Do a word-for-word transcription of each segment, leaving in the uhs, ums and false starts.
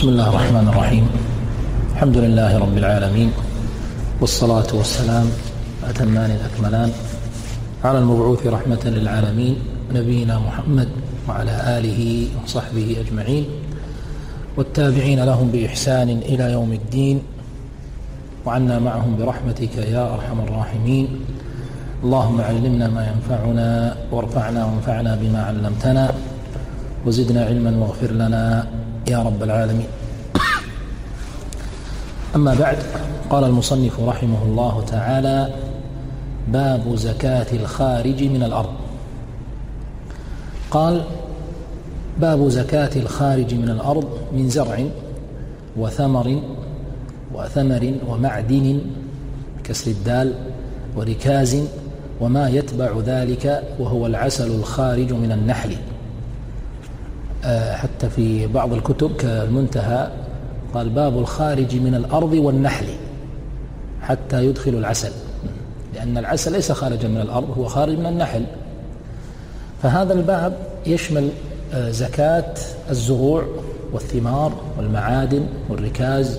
بسم الله الرحمن الرحيم. الحمد لله رب العالمين، والصلاة والسلام أتمان الأكملان على المبعوث رحمة للعالمين نبينا محمد وعلى آله وصحبه أجمعين والتابعين لهم بإحسان إلى يوم الدين، وعنا معهم برحمتك يا أرحم الراحمين. اللهم علمنا ما ينفعنا وارفعنا وانفعنا بما علمتنا وزدنا علما واغفر لنا يا رب العالمين. أما بعد، قال المصنف رحمه الله تعالى: باب زكاة الخارج من الأرض. قال: باب زكاة الخارج من الأرض من زرع وثمر وثمر ومعدن كسر الدال وركاز وما يتبع ذلك، وهو العسل الخارج من النحل. حتى في بعض الكتب كالمنتهى قال: باب الخارج من الأرض والنحل حتى يدخل العسل، لأن العسل ليس خارجا من الأرض، هو خارج من النحل. فهذا الباب يشمل زكاة الزروع والثمار والمعادن والركاز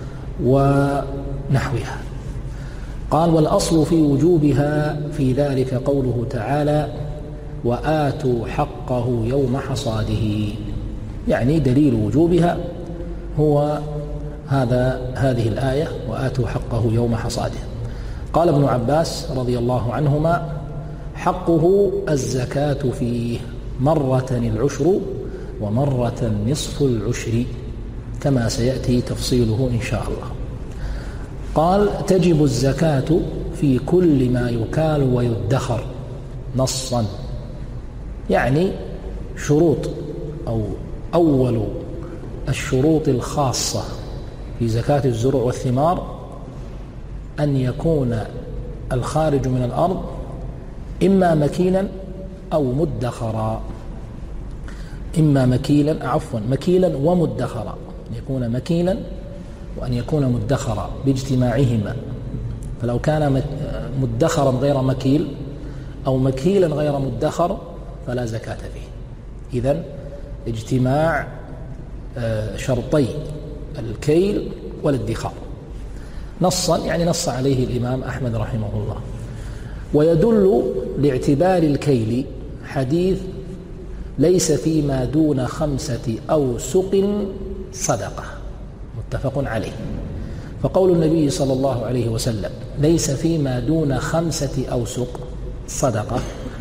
ونحوها. قال: والأصل في وجوبها في ذلك قوله تعالى: وآتوا حقه يوم حصاده، يعني دليل وجوبها هو هذا هذه الآية: وآتوا حقه يوم حصاده. قال ابن عباس رضي الله عنهما: حقه الزكاة فيه مرة العشر ومرة نصف العشر، كما سيأتي تفصيله إن شاء الله. قال: تجب الزكاة في كل ما يكال ويدخر نصا، يعني شروط أو أول الشروط الخاصة في زكاة الزروع والثمار أن يكون الخارج من الأرض إما مكيلا أو مدخرا، إما مكيلا عفوا مكيلا ومدخرا، أن يكون مكيلا وأن يكون مدخرا باجتماعهما. فلو كان مدخرا غير مكيل أو مكيلا غير مدخر فلا زكاة فيه. إذن اجتماع شرطي الكيل والادخار نصا، يعني نص عليه الإمام أحمد رحمه الله. ويدل لاعتبار الكيل حديث: ليس فيما دون خمسة أوسق صدقة، متفق عليه. فقول النبي صلى الله عليه وسلم: ليس فيما دون خمسة أوسق صدقة،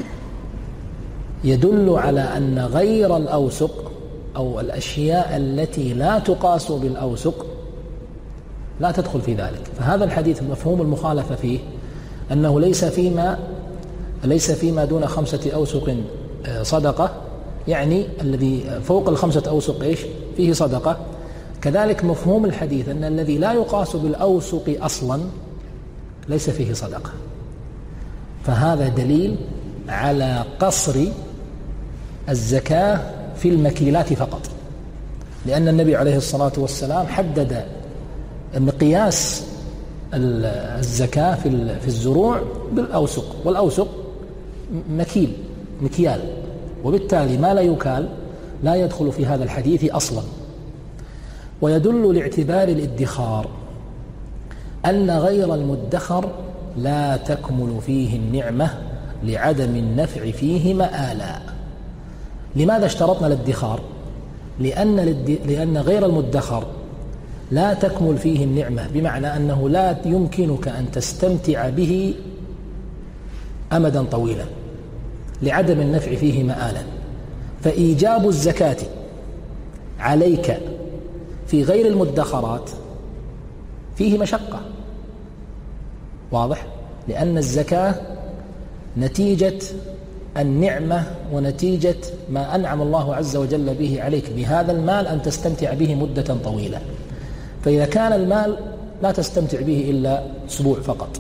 يدل على أن غير الأوسق أو الأشياء التي لا تقاس بالأوسق لا تدخل في ذلك. فهذا الحديث مفهوم المخالفة فيه أنه ليس فيما ليس فيما دون خمسة أوسق صدقة، يعني الذي فوق الخمسة أوسق إيش فيه صدقة. كذلك مفهوم الحديث أن الذي لا يقاس بالأوسق أصلا ليس فيه صدقة. فهذا دليل على قصر الزكاة في المكيلات فقط، لأن النبي عليه الصلاة والسلام حدد مقياس الزكاة في الزروع بالأوسق، والأوسق مكيل مكيال، وبالتالي ما لا يكال لا يدخل في هذا الحديث أصلا. ويدل لاعتبار الادخار أن غير المدخر لا تكمل فيه النعمة لعدم النفع فيه مآلا. لماذا اشترطنا الادخار؟ لأن, لأن غير المدخر لا تكمل فيه النعمة، بمعنى أنه لا يمكنك أن تستمتع به أمدا طويلا لعدم النفع فيه مآلا. فإيجاب الزكاة عليك في غير المدخرات فيه مشقة، واضح؟ لأن الزكاة نتيجة النعمة ونتيجة ما أنعم الله عز وجل به عليك بهذا المال أن تستمتع به مدة طويلة. فإذا كان المال لا تستمتع به إلا أسبوع فقط،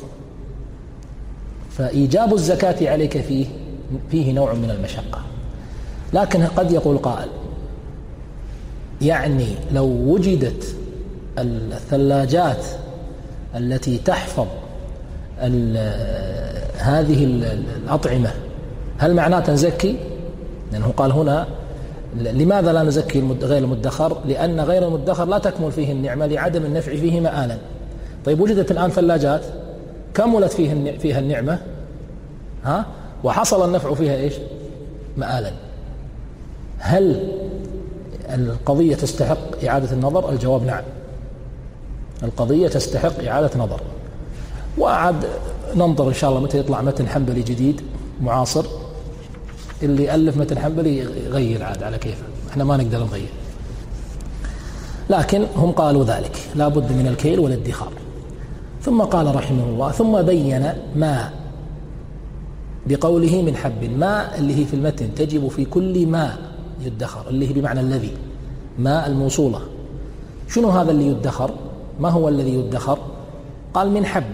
فإيجاب الزكاة عليك فيه فيه نوع من المشقة. لكن قد يقول قائل: يعني لو وجدت الثلاجات التي تحفظ هذه الأطعمة هل معناه تنزكي؟ لأنه قال هنا لماذا لا نزكي غير المدخر؟ لأن غير المدخر لا تكمل فيه النعمة لعدم النفع فيه مآلا. طيب وجدت الآن ثلاجات كملت فيه فيها النعمة ها وحصل النفع فيها إيش؟ مآلا. هل القضية تستحق إعادة النظر؟ الجواب نعم، القضية تستحق إعادة نظر. وأعد ننظر إن شاء الله متى يطلع متن حنبلي جديد معاصر، اللي ألف متن حنبلي يغير عاد على كيفه، احنا ما نقدر نغير. لكن هم قالوا ذلك لا بد من الكيل والادخار. ثم قال رحمه الله ثم بين ما بقوله من حب، ما اللي هي في المتن تجب في كل ما يدخر، اللي هي بمعنى الذي، ما الموصولة. شنو هذا اللي يدخر؟ ما هو الذي يدخر؟ قال من حب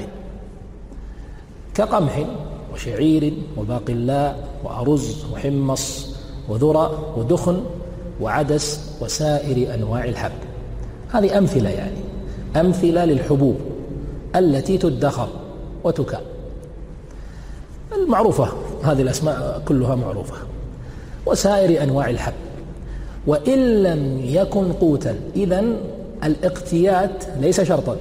كقمح وشعير وباقلاء وأرز وحمص وذرة ودخن وعدس وسائر أنواع الحب. هذه أمثلة، يعني أمثلة للحبوب التي تدخر وتكال. المعروفة هذه الأسماء كلها معروفة. وسائر أنواع الحب. وإن لم يكن قوتا، إذن الاقتيات ليس شرطا،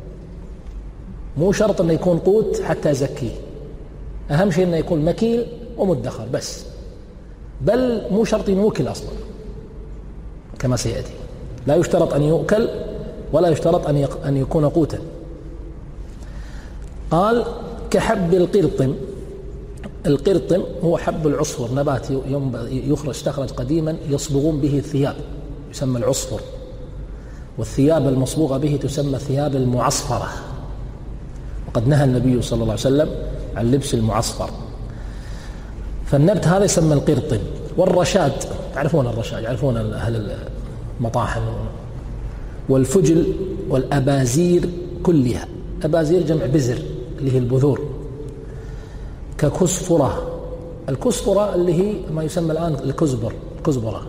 مو شرط أن يكون قوت حتى زكيه، أهم شيء أنه يكون مكيل ومدخر بس، بل مو شرط يوكل أصلا كما سيأتي، لا يشترط أن يؤكل ولا يشترط أن أن يكون قوتا. قال كحب القرطم. القرطم هو حب العصفر، نبات يخرج استخرج قديما يصبغون به الثياب، يسمى العصفر، والثياب المصبوغة به تسمى الثياب المعصفرة، وقد نهى النبي صلى الله عليه وسلم عن لبس المعصفر. فالنبت هذا يسمى القرطم. والرشاد، تعرفون الرشاد، يعرفون أهل المطاحن. والفجل والأبازير كلها، أبازير جمع بزر اللي هي البذور. ككسفرة، الكسفرة اللي هي ما يسمى الآن الكزبر، كزبرة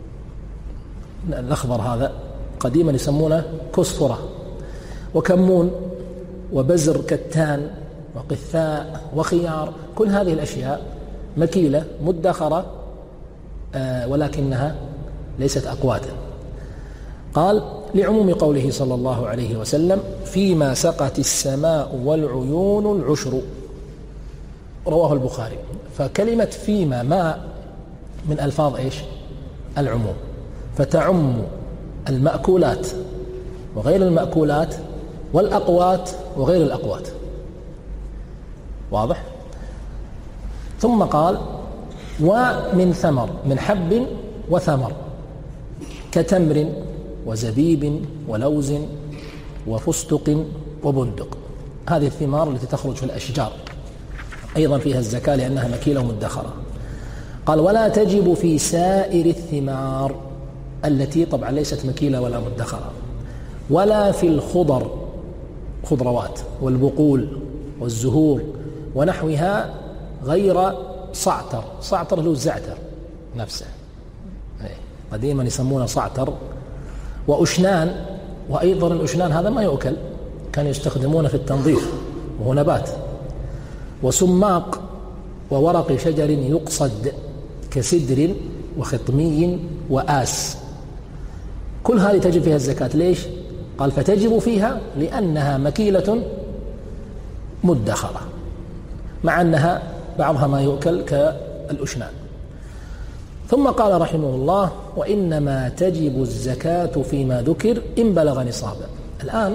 الأخضر هذا قديما يسمونه كسفرة. وكمون وبزر كتان وقثاء وخيار، كل هذه الأشياء مكيلة مدخرة آه ولكنها ليست أقواتا. قال لعموم قوله صلى الله عليه وسلم فيما سقت السماء والعيون العشر، رواه البخاري. فكلمة فيما ما من ألفاظ إيش؟ العموم، فتعم المأكولات وغير المأكولات والأقوات وغير الأقوات. واضح؟ ثم قال ومن ثمر، من حب وثمر، كتمر وزبيب ولوز وفستق وبندق. هذه الثمار التي تخرج في الأشجار أيضا فيها الزكاة لأنها مكيلة ومدخرة. قال ولا تجب في سائر الثمار التي طبعا ليست مكيلة ولا مدخرة، ولا في الخضر، خضروات والبقول والزهور ونحوها، غير صعتر. صعتر له الزعتر نفسه، قديما يسمونه صعتر. وأشنان، وأيضا الأشنان هذا ما يؤكل، كانوا يستخدمونه في التنظيف وهو نبات. وسماق وورق شجر يقصد كسدر وخطمي وآس، كل هذه تجب فيها الزكاة. ليش؟ قال فتجب فيها لأنها مكيلة مدخرة، مع أنها بعضها ما يؤكل كالأشنان. ثم قال رحمه الله وإنما تجب الزكاة فيما ذكر إن بلغ نصابا. الآن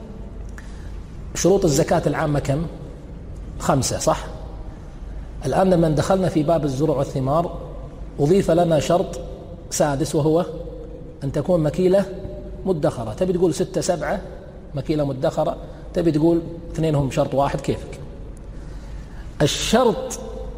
شروط الزكاة العامة كم؟ خمسة، صح؟ الآن لما دخلنا في باب الزروع والثمار أضيف لنا شرط سادس، وهو أن تكون مكيلة مدخرة. تبي تقول ستة سبعة مكيلة مدخرة، تبي تقول اثنينهم شرط واحد، كيفك. الشرط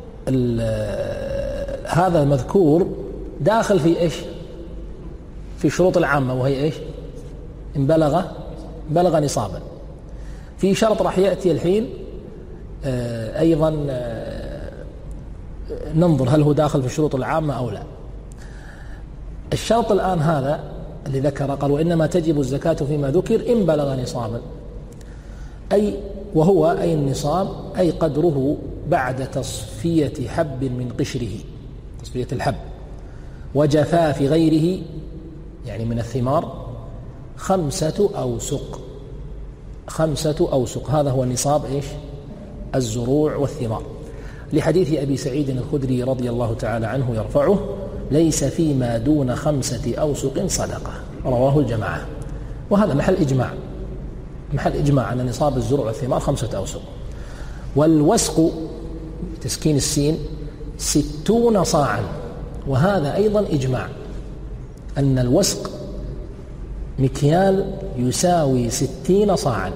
هذا المذكور داخل في إيش؟ في شروط العامة، وهي إيش؟ إن بلغ بلغ نصابا. في شرط راح يأتي الحين آه أيضا آه ننظر هل هو داخل في الشروط العامة أو لا. الشرط الآن هذا اللي ذكر، قال وإنما تجب الزكاة فيما ذكر إن بلغ نصابا، أي وهو أي النصاب أي قدره بعد تصفية حب من قشره، تصفية الحب، وجفاف غيره يعني من الثمار خمسة أوسق. خمسة أوسق هذا هو نصاب إيش؟ الزروع والثمار، لحديث أبي سعيد الخدري رضي الله تعالى عنه يرفعه: ليس فيما دون خمسة أوسق صدقة، رواه الجماعة. وهذا محل إجماع، محل إجماع أن نصاب الزروع والثمار خمسة أوسق. والوسق تسكين السين ستون صاعا، وهذا أيضا إجماع أن الوسق مكيال يساوي ستين صاعا.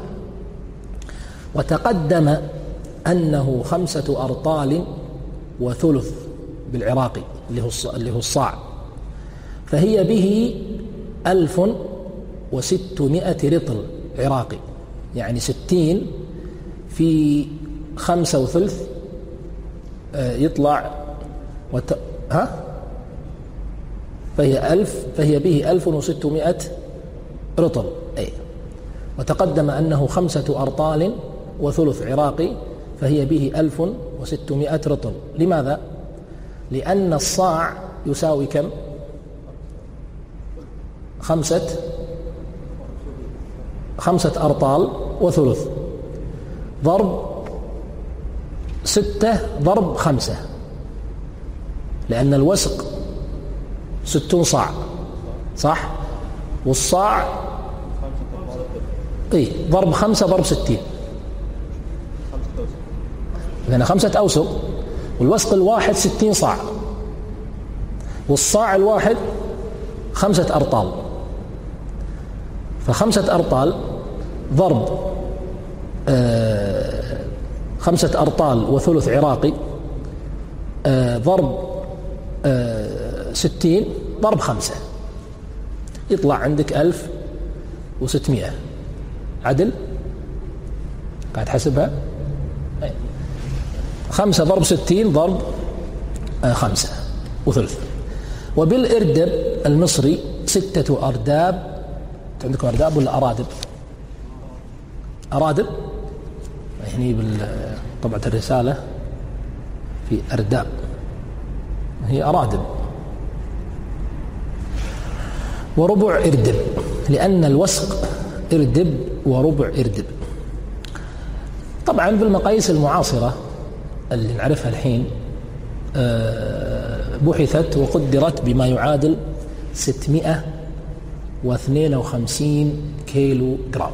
وتقدم أنه خمسة أرطال وثلث بالعراقي اللي هو الصاع، فهي به ألف وستمائة رطل عراقي، يعني ستين في خمسة وثلث يطلع وت... ها فهي ألف فهي به ألف وستمائة رطل. أي وتقدم أنه خمسة أرطال وثلث عراقي، فهي به ألف وستمائة رطل. لماذا؟ لأن الصاع يساوي كم؟ خمسة خمسة أرطال وثلث ضرب ستة ضرب خمسة، لأن الوسق ستون صاع صح، والصاع اي ضرب خمسة ضرب ستين، لأن خمسة أوسق، والوسق الواحد ستين صاع، والصاع الواحد خمسة أرطال، فخمسة أرطال ضرب آه خمسة أرطال وثلث عراقي آه ضرب آه ستين ضرب خمسة، يطلع عندك ألف وستمائة. عدل؟ قاعد حسبها؟ خمسة ضرب ستين ضرب آه خمسة وثلث. وبالإردب المصري ستة أرداب. عندكم أرداب ولا أرادب؟ أرادب يعني بالطبعة الرسالة في أرداب، هي أرادب. وربع إردب، لأن الوسق إردب وربع إردب. طبعا بالمقاييس المعاصرة اللي نعرفها الحين بحثت وقدرت بما يعادل ستمائة واثنين وخمسين كيلو جرام.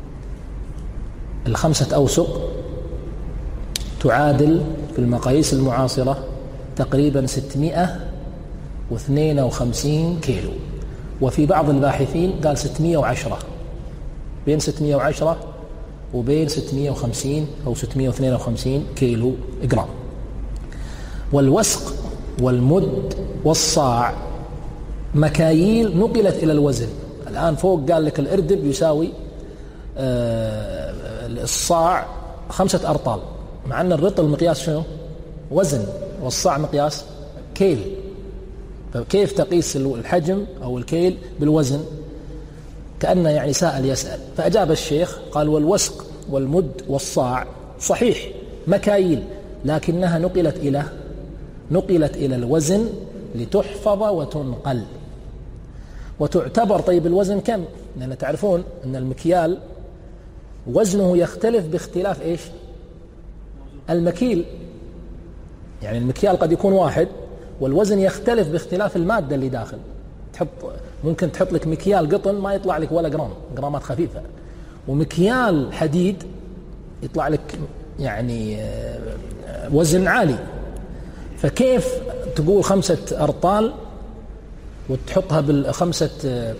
الخمسة أوسق تعادل في المقاييس المعاصرة تقريبا ستمائة واثنين وخمسين كيلو، وفي بعض الباحثين قال ستمائة وعشرة، بين ستمائة وعشرة وبين ستمائة وخمسين أو ستمائة واثنين وخمسين كيلو جرام. والوسق والمد والصاع مكاييل نقلت إلى الوزن. الآن فوق قال لك الإردب يساوي آه الصاع خمسة أرطال، مع أن الرطل مقياس شنو؟ وزن، والصاع مقياس كيل. فكيف تقيس الحجم أو الكيل بالوزن؟ كأنه يعني سائل يسأل. فأجاب الشيخ قال: والوسق والمد والصاع صحيح مكاييل، لكنها نقلت إلى نقلت إلى الوزن لتحفظ وتنقل وتعتبر. طيب الوزن كم؟ لأن تعرفون أن المكيال وزنه يختلف باختلاف إيش؟ المكيل. يعني المكيال قد يكون واحد، والوزن يختلف باختلاف المادة اللي داخل. تحط ممكن تحط لك مكيال قطن ما يطلع لك ولا جرام، جرامات خفيفة، ومكيال حديد يطلع لك يعني وزن عالي. فكيف تقول خمسة أرطال وتحطها بالخمسة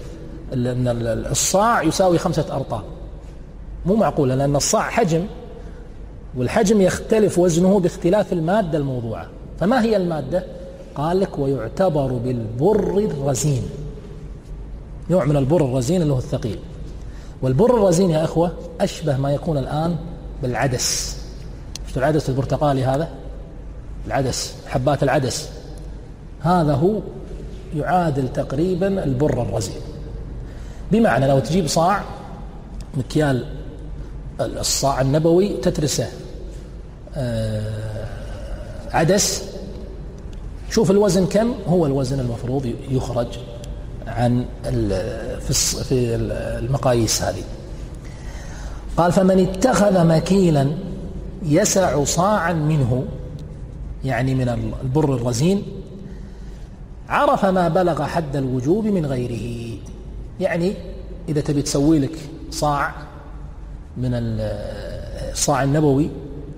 الصاع يساوي خمسة أرطال؟ مو معقولة، لأن الصاع حجم، والحجم يختلف وزنه باختلاف المادة الموضوعة. فما هي المادة؟ قال لك: ويعتبر بالبر الرزين، نوع من البر الرزين اللي هو الثقيل. والبر الرزين يا أخوة أشبه ما يكون الآن بالعدس. شفتوا العدس البرتقالي هذا؟ العدس، حبات العدس، هذا هو يعادل تقريبا البر الرزين. بمعنى لو تجيب صاع مكيال الصاع النبوي تترسه عدس، شوف الوزن كم هو الوزن المفروض يخرج عن في المقاييس هذه. قال فمن اتخذ مكيلا يسع صاعا منه، يعني من البر الرزين، عرف ما بلغ حد الوجوب من غيره. يعني إذا تبي تسوي لك صاع من الصاع النبوي،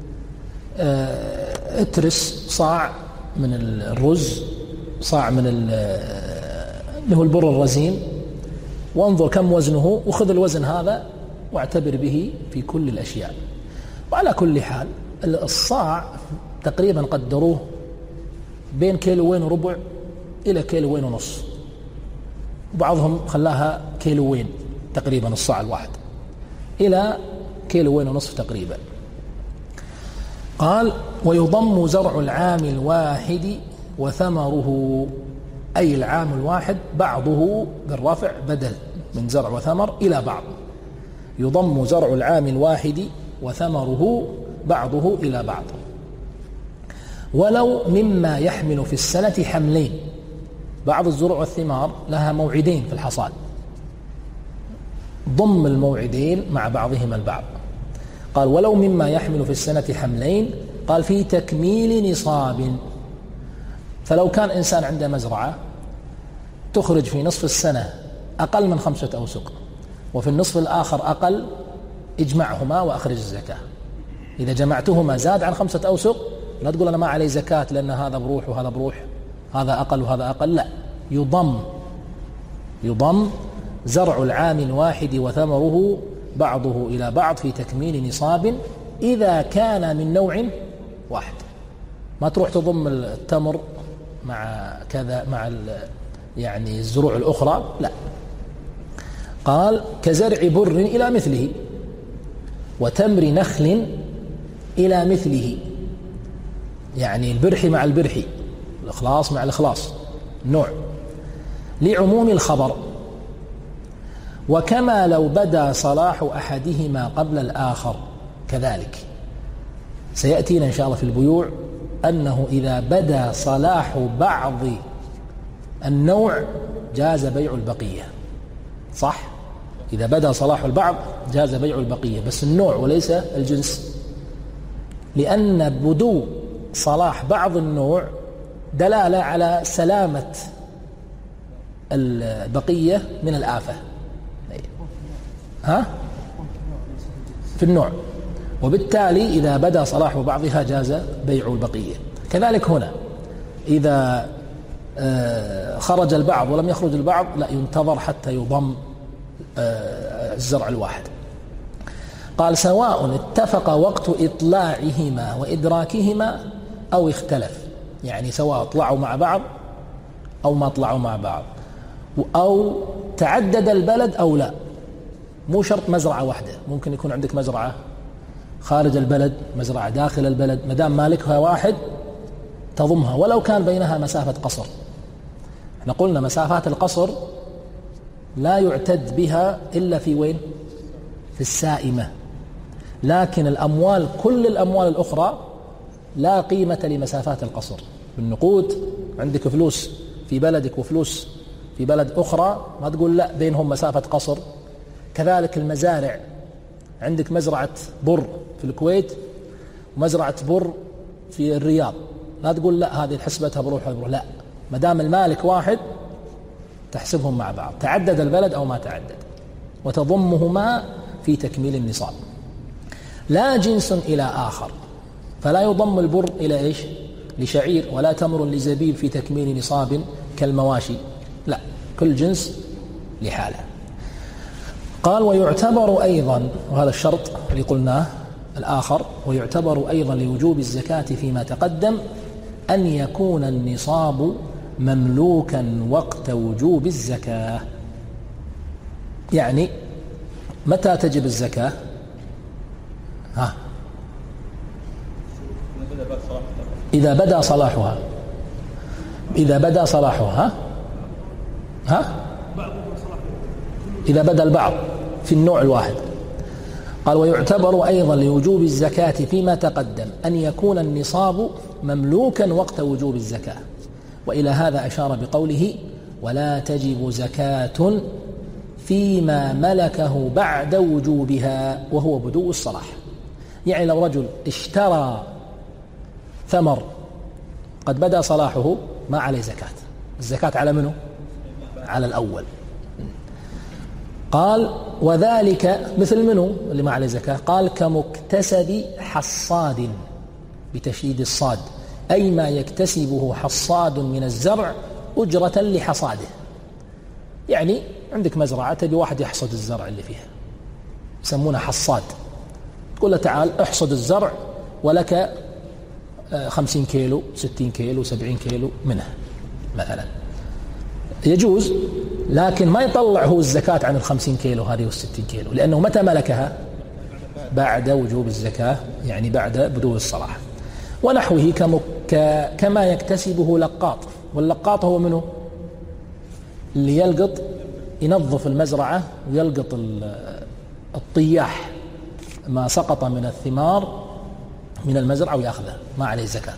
اترس صاع من الرز، صاع من اللي هو البر الرزين، وانظر كم وزنه، وخذ الوزن هذا واعتبر به في كل الأشياء. وعلى كل حال الصاع تقريبا قدروه بين كيلوين وربع إلى كيلوين ونص، وبعضهم خلاها كيلوين تقريبا الصاع الواحد إلى كيلوين ونصف تقريبا. قال ويضم زرع العام الواحد وثمره، أي العام الواحد بعضه بالرفع بدل من زرع وثمر إلى بعض، يضم زرع العام الواحد وثمره بعضه إلى بعض، ولو مما يحمل في السنة حملين. بعض الزروع والثمار لها موعدين في الحصاد، ضم الموعدين مع بعضهما البعض. قال ولو مما يحمل في السنة حملين، قال في تكميل نصاب. فلو كان إنسان عنده مزرعة تخرج في نصف السنة أقل من خمسة أوسق، وفي النصف الآخر أقل، اجمعهما وأخرج الزكاة. إذا جمعتهما زاد عن خمسة أوسق لا تقول أنا ما علي زكاة لأن هذا بروح وهذا بروح، هذا أقل وهذا أقل، لا، يضم يضم زرع العام الواحد وثمره بعضه إلى بعض في تكميل نصاب إذا كان من نوع واحد. ما تروح تضم التمر مع كذا مع يعني الزروع الأخرى، لا. قال كزرع بر إلى مثله، وتمر نخل إلى مثله، يعني البرحي مع البرحي، الإخلاص مع الإخلاص، نوع، لعموم الخبر. وكما لو بدا صلاح أحدهما قبل الآخر كذلك. سيأتينا إن شاء الله في البيوع أنه إذا بدا صلاح بعض النوع جاز بيع البقية، صح؟ إذا بدا صلاح البعض جاز بيع البقية، بس النوع وليس الجنس، لأن بدو صلاح بعض النوع دلالة على سلامة البقية من الآفة. ها؟ في النوع، وبالتالي إذا بدا صلاح بعضها جاز بيع البقية. كذلك هنا إذا خرج البعض ولم يخرج البعض لا، ينتظر حتى يضم الزرع الواحد. قال سواء اتفق وقت إطلاعهما وإدراكهما أو اختلف، يعني سواء طلعوا مع بعض أو ما طلعوا مع بعض، أو تعدد البلد أو لا. مو شرط مزرعة واحدة، ممكن يكون عندك مزرعة خارج البلد، مزرعة داخل البلد، مدام مالكها واحد تضمها ولو كان بينها مسافة قصر. احنا قلنا مسافات القصر لا يعتد بها إلا في وين؟ في السائمة. لكن الأموال، كل الأموال الأخرى لا قيمة لمسافات القصر. بالنقود عندك فلوس في بلدك وفلوس في بلد أخرى، ما تقول لا بينهم مسافة قصر. كذلك المزارع، عندك مزرعة بر في الكويت ومزرعة بر في الرياض، لا تقول لا هذه حسبتها بروح بروح، لا، ما دام المالك واحد تحسبهم مع بعض، تعدد البلد أو ما تعدد، وتضمهما في تكميل النصاب. لا جنس إلى آخر، فلا يضم البر إلى إيش؟ لشعير، ولا تمر لزبيب في تكميل نصاب كالمواشي، لا، كل جنس لحاله. قال ويعتبر أيضا، وهذا الشرط اللي قلناه الآخر، ويعتبر أيضا لوجوب الزكاة فيما تقدم أن يكون النصاب مملوكا وقت وجوب الزكاة. يعني متى تجب الزكاة؟ ها؟ إذا بدأ صلاحها، إذا بدأ صلاحها، ها؟ ها؟ إذا بدأ البعض في النوع الواحد. قال ويعتبر أيضا لوجوب الزكاة فيما تقدم أن يكون النصاب مملوكا وقت وجوب الزكاة. وإلى هذا أشار بقوله ولا تجب زكاة فيما ملكه بعد وجوبها وهو بدو الصلاح. يعني لو رجل اشترى ثمر قد بدأ صلاحه ما عليه زكاة، الزكاة على منه؟ على الأول. قال وذلك مثل منه اللي ما عليه زكاة؟ قال كمكتسب حصاد بتشديد الصاد، أي ما يكتسبه حصاد من الزرع أجرة لحصاده. يعني عندك مزرعة تبي واحد يحصد الزرع اللي فيها، يسمونه حصاد، تقول له تعال احصد الزرع ولك خمسين كيلو ستين كيلو سبعين كيلو منه مثلا، يجوز، لكن ما يطلع هو الزكاة عن الخمسين كيلو هذه والستين كيلو، لأنه متى ملكها؟ بعد وجوب الزكاة، يعني بعد بدو الصلاح. ونحوه كمك كما يكتسبه لقاط، واللقاط هو منه؟ اللي يلقط، ينظف المزرعة ويلقط الطياح ما سقط من الثمار من المزرعة ويأخذه، ما عليه زكاة.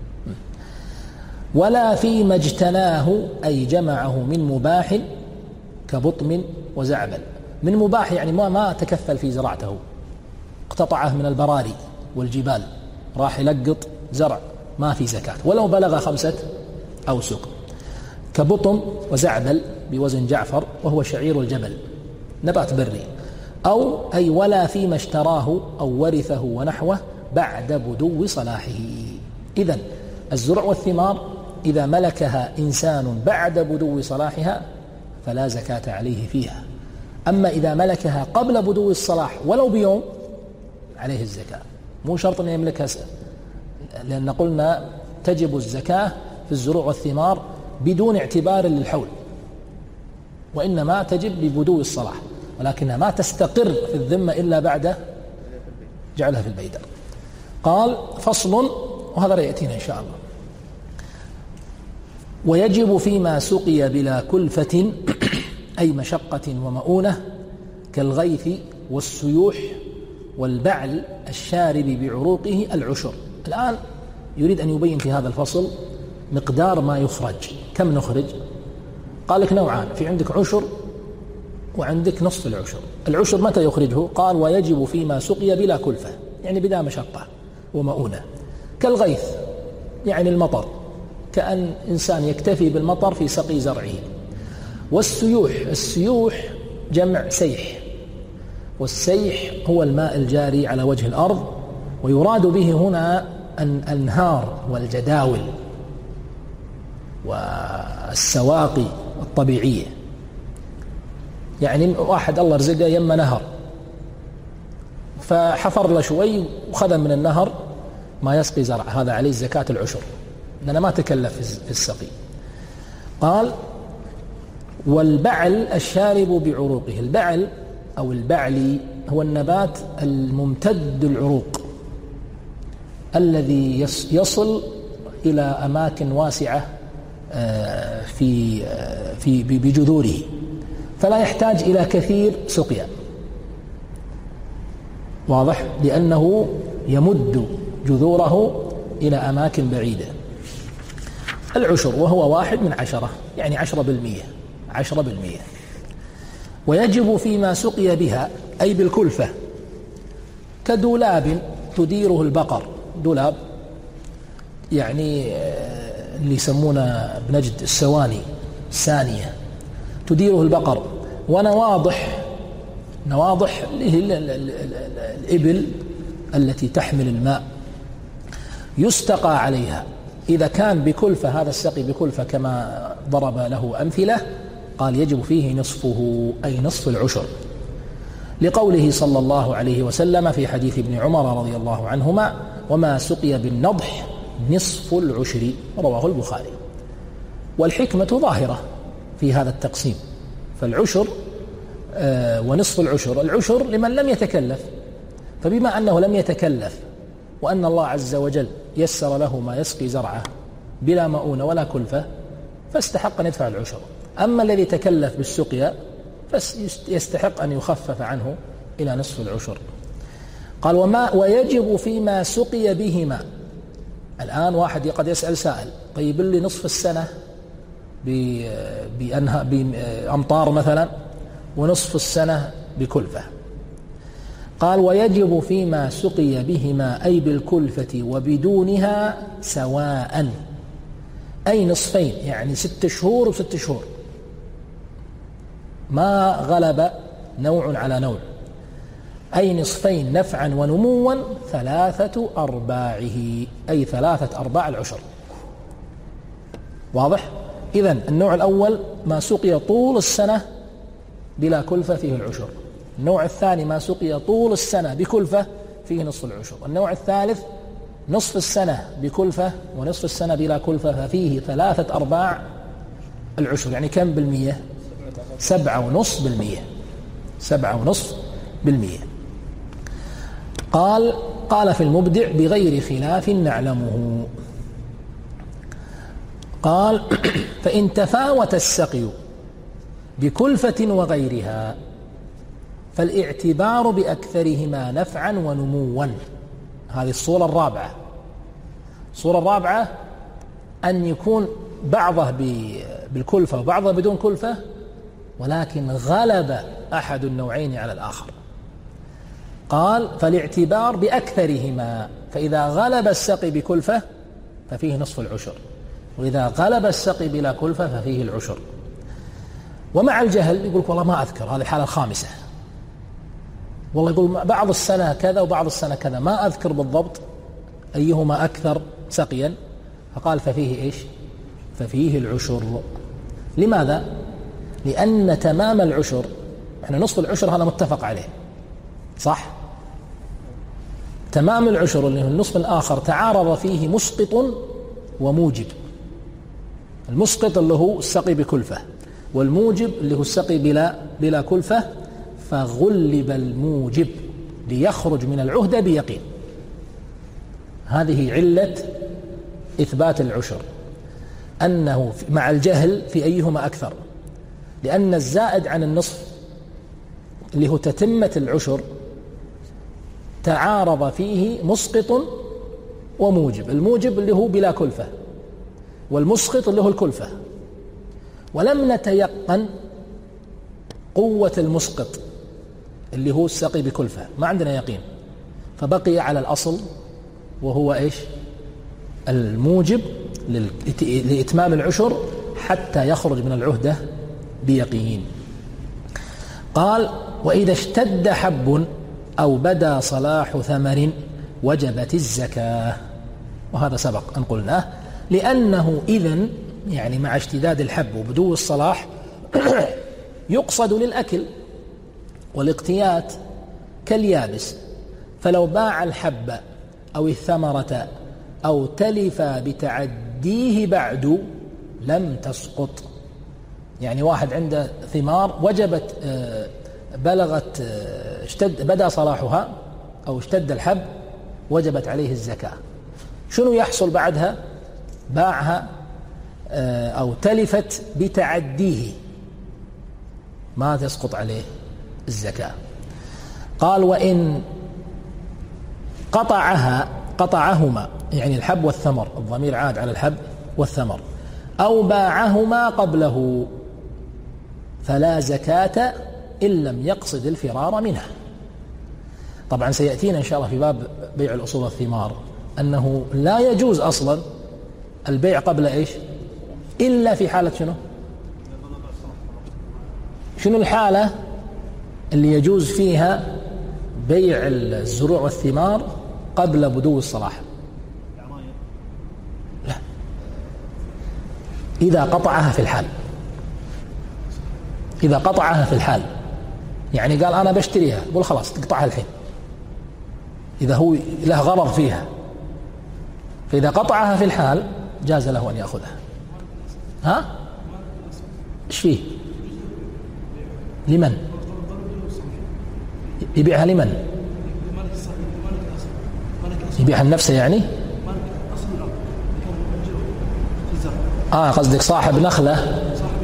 ولا فيما اجتناه أي جمعه من مباح كبطم وزعبل. من مباح يعني ما ما تكفل في زراعته، اقتطعه من البراري والجبال، راح يلقط زرع، ما في زكاة ولو بلغ خمسة أوسق. كبطم وزعبل بوزن جعفر وهو شعير الجبل، نبات بري. أو أي ولا فيما اشتراه أو ورثه ونحوه بعد بدو صلاحه. إذن الزرع والثمار إذا ملكها إنسان بعد بدو صلاحها فلا زكاة عليه فيها، أما إذا ملكها قبل بدو الصلاح ولو بيوم عليه الزكاة، مو شرط أن يملكها، لأن قلنا تجب الزكاة في الزروع والثمار بدون اعتبار للحول، وإنما تجب ببدو الصلاح، ولكنها ما تستقر في الذمة إلا بعد جعلها في البيدر. قال فصل، وهذا يأتينا إن شاء الله. ويجب فيما سقي بلا كلفة أي مشقة ومؤونة كالغيث والسيوح والبعل الشارب بعروقه العشر. الآن يريد أن يبين في هذا الفصل مقدار ما يخرج. كم نخرج؟ قال لك نوعان، في عندك عشر وعندك نصف العشر. العشر متى يخرجه؟ قال ويجب فيما سقي بلا كلفة، يعني بلا مشقة ومؤونة. كالغيث يعني المطر، كأن إنسان يكتفي بالمطر في سقي زرعه. والسيوح، السيوح جمع سيح، والسيح هو الماء الجاري على وجه الأرض، ويراد به هنا الأنهار والجداول والسواقي الطبيعية. يعني واحد الله رزقه يم نهر فحفر له شوي وخذ من النهر ما يسقي زرع، هذا عليه زكاة العشر لأنه ما تكلف في السقي. قال والبعل الشارب بعروقه. البعل أو البعلي هو النبات الممتد العروق الذي يصل إلى أماكن واسعة في في بجذوره، فلا يحتاج إلى كثير سقيا، واضح، لأنه يمد جذوره إلى أماكن بعيدة. العشر وهو واحد من عشرة، يعني عشرة بالمية، عشرة بالمية. ويجب فيما سقي بها أي بالكلفة كدولاب تديره البقر. دولاب يعني اللي يسمونه بنجد السواني، سانية تديره البقر. ونواضح، نواضح اللي هي الإبل التي تحمل الماء يستقى عليها. إذا كان بكلفة، هذا السقي بكلفة كما ضرب له أمثلة، قال يجب فيه نصفه أي نصف العشر، لقوله صلى الله عليه وسلم في حديث ابن عمر رضي الله عنهما وما سقي بالنضح نصف العشر، رواه البخاري. والحكمة ظاهرة في هذا التقسيم، فالعشر آه ونصف العشر، العشر لمن لم يتكلف، فبما أنه لم يتكلف وأن الله عز وجل يسر له ما يسقي زرعه بلا مؤونة ولا كلفة فاستحق أن يدفع العشر. أما الذي تكلف بالسقيا فيستحق أن يخفف عنه إلى نصف العشر. قال وما ويجب فيما سقي بهما الآن واحد قد يسأل سائل طيب اللي نصف السنة بأمطار مثلا ونصف السنة بكلفة. قال ويجب فيما سقي بهما أي بالكلفة وبدونها سواء، أي نصفين يعني ست شهور وست شهور، ما غلب نوع على نوع، أي نصفين نفعا ونموا ثلاثة أرباعه، أي ثلاثة أرباع العشر. واضح؟ إذن النوع الأول ما سقي طول السنة بلا كلفة فيه العشر، النوع الثاني ما سقي طول السنة بكلفة فيه نصف العشر، النوع الثالث نصف السنة بكلفة ونصف السنة بلا كلفة ففيه ثلاثة أرباع العشر. يعني كم بالمية؟ سبعة ونصف بالمية، سبعة ونصف بالمية. قال قال في المبدع بغير خلاف نعلمه. قال فإن تفاوت السقي بكلفة وغيرها فالاعتبار بأكثرهما نفعا ونموا. هذه الصورة الرابعة. الصورة الرابعة أن يكون بعضه بالكلفة وبعضه بدون كلفة، ولكن غلب أحد النوعين على الآخر. قال فالاعتبار بأكثرهما، فإذا غلب السقي بكلفة ففيه نصف العشر، وإذا غلب السقي بلا كلفة ففيه العشر. ومع الجهل يقول والله ما أذكر، هذه الحالة الخامسة، والله يقول بعض السنة كذا وبعض السنة كذا، ما أذكر بالضبط أيهما أكثر سقيا. فقال ففيه إيش؟ ففيه العشر. لماذا؟ لأن تمام العشر، احنا نصف العشر هذا متفق عليه صح؟ تمام العشر اللي هو النصف الآخر تعارض فيه مسقط وموجب. المسقط اللي هو السقي بكلفة، والموجب اللي هو السقي بلا بلا كلفة، فغلب الموجب ليخرج من العهدة بيقين. هذه علة إثبات العشر، أنه مع الجهل في أيهما أكثر، لأن الزائد عن النصف اللي هو تتمة العشر تعارض فيه مسقط وموجب، الموجب اللي هو بلا كلفة والمسقط اللي هو الكلفة، ولم نتيقن قوة المسقط اللي هو السقي بكلفة، ما عندنا يقين، فبقي على الأصل وهو إيش؟ الموجب لإتمام العشر حتى يخرج من العهدة بيقين. قال وإذا اشتد حب أو بدا صلاح ثمر وجبت الزكاة، وهذا سبق أن قلناه، لأنه إذن يعني مع اشتداد الحب وبدو الصلاح يقصد للأكل والاقتيات كاليابس، فلو باع الحب أو الثمرة أو تلف بتعديه بعد لم تسقط. يعني واحد عنده ثمار وجبت بلغت اشتد بدأ صلاحها أو اشتد الحب وجبت عليه الزكاة، شنو يحصل بعدها؟ باعها أو تلفت بتعديه ما تسقط عليه الزكاة. قال وإن قطعها قطعهما يعني الحب والثمر، الضمير عاد على الحب والثمر، أو باعهما قبله فلا زكاة إن لم يقصد الفرار منها. طبعا سيأتينا إن شاء الله في باب بيع الأصول والثمار أنه لا يجوز أصلا البيع قبل إيش؟ إلا في حالة شنو؟ شنو الحالة اللي يجوز فيها بيع الزروع والثمار قبل بدو الصلاح؟ لا، إذا قطعها في الحال، إذا قطعها في الحال يعني قال أنا بشتريها، قول خلاص تقطعها الحين، إذا هو له غرض فيها، فإذا قطعها في الحال جاز له أن يأخذها. ها؟ إيش فيه؟ لمن؟ يبيعها لمن؟ يبيعها لنفسه يعني؟ آه قصدك صاحب نخلة؟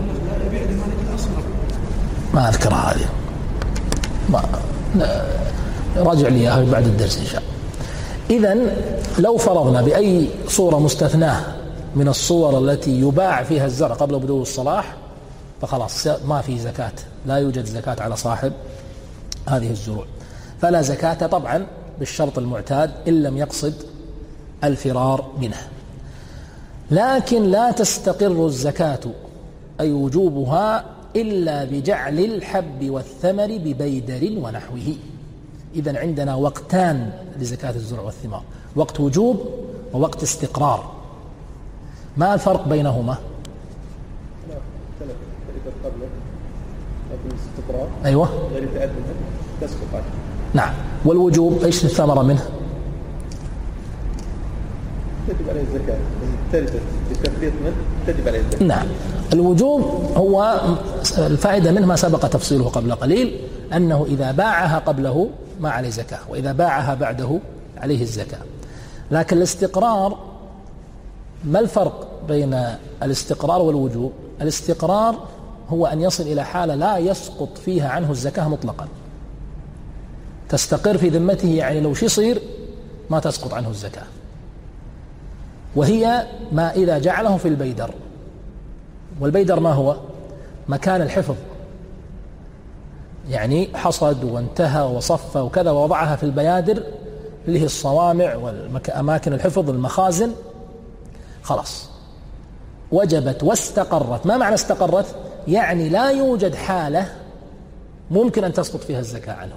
ما أذكر هذه، ما راجع لي بعد الدرس إن شاء الله. إذن لو فرضنا بأي صورة مستثناة من الصور التي يباع فيها الزرع قبل بدو الصلاح فخلاص ما في زكاة، لا يوجد زكاة على صاحب هذه الزروع، فلا زكاة طبعا بالشرط المعتاد إن لم يقصد الفرار منها. لكن لا تستقر الزكاة أي وجوبها إلا بجعل الحب والثمر ببيدر ونحوه. إذن عندنا وقتان لزكاة الزرع والثمار، وقت وجوب ووقت استقرار. ما الفرق بينهما؟ أيوة نعم. والوجوب إيش الثمرة منه؟ تجب عليه الزكاة، الثالثة بالتفريط منه تجب عليه الزكاة. نعم. الوجوب هو الفائدة منه ما سبق تفصيله قبل قليل، أنه إذا باعها قبله ما عليه زكاة، وإذا باعها بعده عليه الزكاة. لكن الاستقرار، ما الفرق بين الاستقرار والوجوب؟ الاستقرار هو أن يصل إلى حالة لا يسقط فيها عنه الزكاة مطلقا، تستقر في ذمته، يعني لو شي يصير ما تسقط عنه الزكاة، وهي ما إذا جعله في البيدر. والبيدر ما هو؟ مكان الحفظ، يعني حصد وانتهى وصف وكذا ووضعها في البيادر اللي هي الصوامع والأماكن الحفظ المخازن، خلاص وجبت واستقرت. ما معنى استقرت؟ يعني لا يوجد حالة ممكن أن تسقط فيها الزكاة عنه.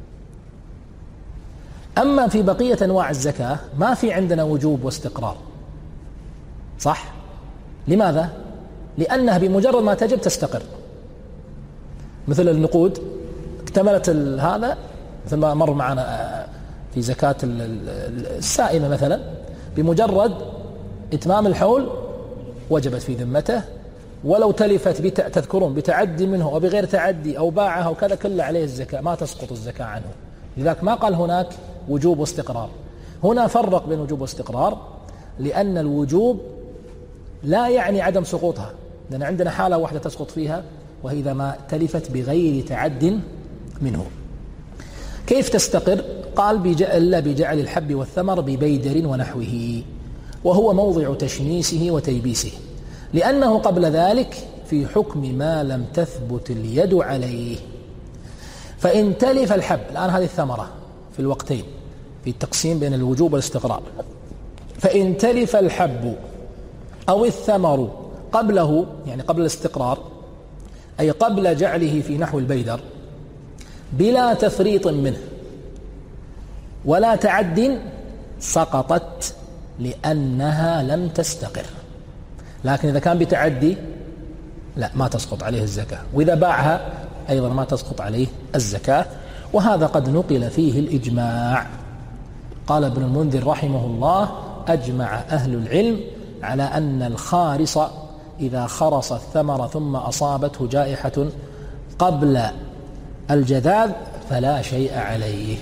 أما في بقية أنواع الزكاة ما في عندنا وجوب واستقرار، صح؟ لماذا؟ لأنها بمجرد ما تجب تستقر. مثل النقود اكتملت هذا، مثل ما مر معنا في زكاة السائمة مثلا، بمجرد إتمام الحول وجبت في ذمته، ولو تلفت بت... تذكرون بتعدي منه أو بغير تعدي أو باعها وكذا كل عليه الزكاة، ما تسقط الزكاة عنه. لذلك ما قال هناك وجوب واستقرار. هنا فرق بين وجوب واستقرار، لأن الوجوب لا يعني عدم سقوطها، لأن عندنا حالة واحدة تسقط فيها، وهي إذا ما تلفت بغير تعد منه. كيف تستقر؟ قال بجعل, بجعل الحب والثمر ببيدر ونحوه، وهو موضع تشميسه وتيبيسه، لأنه قبل ذلك في حكم ما لم تثبت اليد عليه. فإن تلف الحب، الآن هذه الثمرة في الوقتين في التقسيم بين الوجوب والاستقرار، فإن تلف الحب أو الثمر قبله، يعني قبل الاستقرار، أي قبل جعله في نحو البيدر بلا تفريط منه ولا تعد، سقطت لأنها لم تستقر. لكن إذا كان بتعدي لا، ما تسقط عليه الزكاة، وإذا باعها أيضا ما تسقط عليه الزكاة. وهذا قد نقل فيه الإجماع. قال ابن المنذر رحمه الله: أجمع أهل العلم على أن الخارص إذا خرص الثمر ثم أصابته جائحة قبل الجذاذ فلا شيء عليه.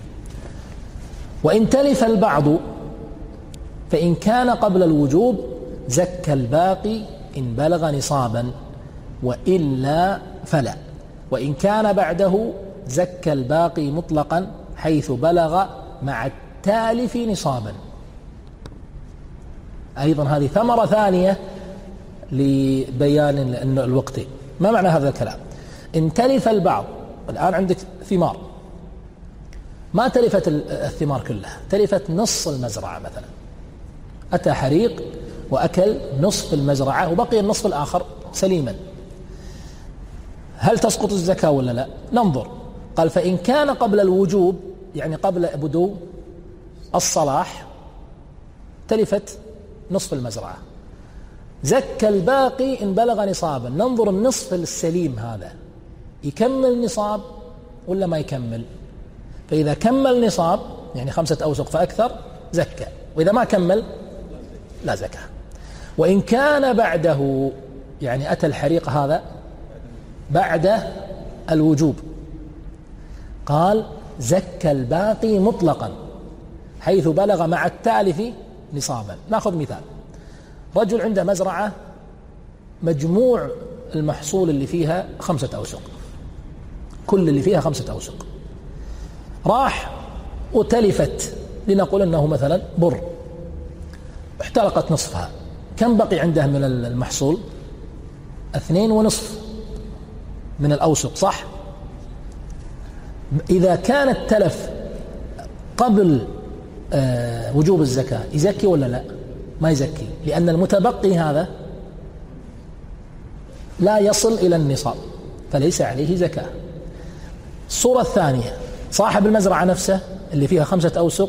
وإن تلف البعض فإن كان قبل الوجوب زكى الباقي إن بلغ نصابا، وإلا فلا. وإن كان بعده زكى الباقي مطلقا حيث بلغ مع التالف نصابا. أيضا هذه ثمرة ثانية لبيان الوقتين. ما معنى هذا الكلام؟ إن تلف البعض، الآن عندك ثمار، ما تلفت الثمار كلها، تلفت نص المزرعة مثلا، أتى حريق وأكل نصف المزرعة وبقي النصف الآخر سليما، هل تسقط الزكاة ولا لا؟ ننظر. قال: فإن كان قبل الوجوب، يعني قبل بدو الصلاح، تلفت نصف المزرعة، زكى الباقي إن بلغ نصابا. ننظر النصف السليم هذا يكمل نصاب ولا ما يكمل. فإذا كمل نصاب، يعني خمسة أوسق فأكثر، زكى، وإذا ما كمل لا زكاة. وإن كان بعده، يعني أتى الحريق هذا بعد الوجوب، قال: زكى الباقي مطلقا حيث بلغ مع التالف نصابا. نأخذ مثال: رجل عنده مزرعة مجموع المحصول اللي فيها خمسة أوسق، كل اللي فيها خمسة أوسق، راح وتلفت لنقول أنه مثلا بر احترقت نصفها، كم بقي عنده من المحصول؟ اثنين ونصف من الأوسق، صح؟ إذا كان التلف قبل آه وجوب الزكاة يزكي ولا لا؟ ما يزكي، لأن المتبقي هذا لا يصل إلى النصاب فليس عليه زكاة. الصورة الثانية، صاحب المزرعة نفسه اللي فيها خمسة أوسق